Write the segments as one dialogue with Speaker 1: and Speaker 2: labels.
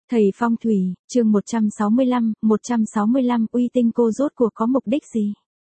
Speaker 1: Thầy phong thủy, chương 165, uy tinh cô rốt cuộc có mục đích gì?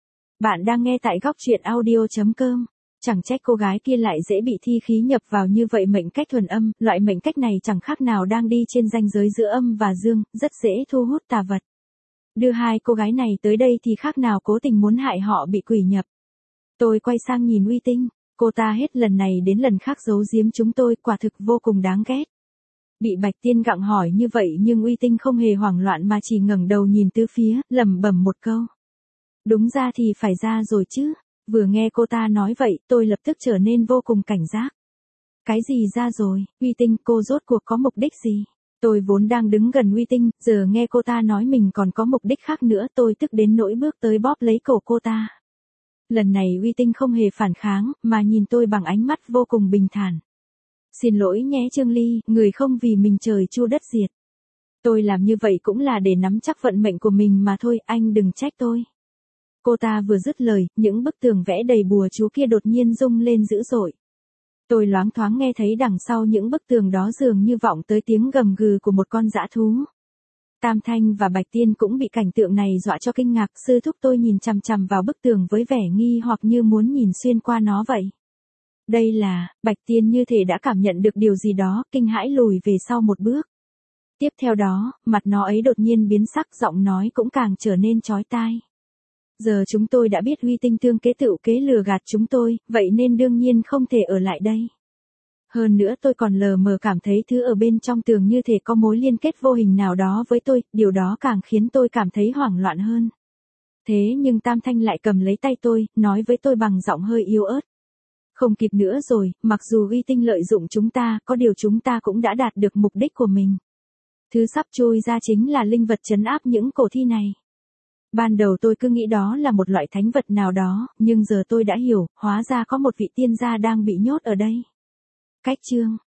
Speaker 1: Bạn đang nghe tại góc truyện audio.com. Chẳng trách cô gái kia lại dễ bị thi khí nhập vào như vậy, mệnh cách thuần âm, loại mệnh cách này chẳng khác nào đang đi trên ranh giới giữa âm và dương, rất dễ thu hút tà vật. Đưa hai cô gái này tới đây thì khác nào cố tình muốn hại họ bị quỷ nhập. Tôi quay sang nhìn uy tinh, cô ta hết lần này đến lần khác giấu giếm chúng tôi, quả thực vô cùng đáng ghét. Bị Bạch Tiên gặng hỏi như vậy nhưng uy tinh không hề hoảng loạn mà chỉ ngẩng đầu nhìn tứ phía, lẩm bẩm một câu. Đúng ra thì phải ra rồi chứ. Vừa nghe cô ta nói vậy, tôi lập tức trở nên vô cùng cảnh giác. Cái gì ra rồi, uy tinh, cô rốt cuộc có mục đích gì? Tôi vốn đang đứng gần uy tinh, giờ nghe cô ta nói mình còn có mục đích khác nữa, tôi tức đến nỗi bước tới bóp lấy cổ cô ta. Lần này uy tinh không hề phản kháng, mà nhìn tôi bằng ánh mắt vô cùng bình thản. Xin lỗi nhé Trương Ly, người không vì mình trời chu đất diệt. Tôi làm như vậy cũng là để nắm chắc vận mệnh của mình mà thôi, anh đừng trách tôi. Cô ta vừa dứt lời, những bức tường vẽ đầy bùa chú kia đột nhiên rung lên dữ dội. Tôi loáng thoáng nghe thấy đằng sau những bức tường đó dường như vọng tới tiếng gầm gừ của một con dã thú. Tam Thanh và Bạch Tiên cũng bị cảnh tượng này dọa cho kinh ngạc, sư thúc tôi nhìn chằm chằm vào bức tường với vẻ nghi hoặc như muốn nhìn xuyên qua nó vậy. Đây là, Bạch Tiên như thể đã cảm nhận được điều gì đó, kinh hãi lùi về sau một bước. Tiếp theo đó, mặt nó ấy đột nhiên biến sắc, giọng nói cũng càng trở nên chói tai. Giờ chúng tôi đã biết uy tinh tương kế tựu kế lừa gạt chúng tôi, vậy nên đương nhiên không thể ở lại đây. Hơn nữa tôi còn lờ mờ cảm thấy thứ ở bên trong tường như thể có mối liên kết vô hình nào đó với tôi, điều đó càng khiến tôi cảm thấy hoảng loạn hơn. Thế nhưng Tam Thanh lại cầm lấy tay tôi, nói với tôi bằng giọng hơi yếu ớt. Không kịp nữa rồi, mặc dù uy tinh lợi dụng chúng ta, có điều chúng ta cũng đã đạt được mục đích của mình. Thứ sắp chui ra chính là linh vật trấn áp những cổ thi này. Ban đầu tôi cứ nghĩ đó là một loại thánh vật nào đó, nhưng giờ tôi đã hiểu, hóa ra có một vị tiên gia đang bị nhốt ở đây. Cách chương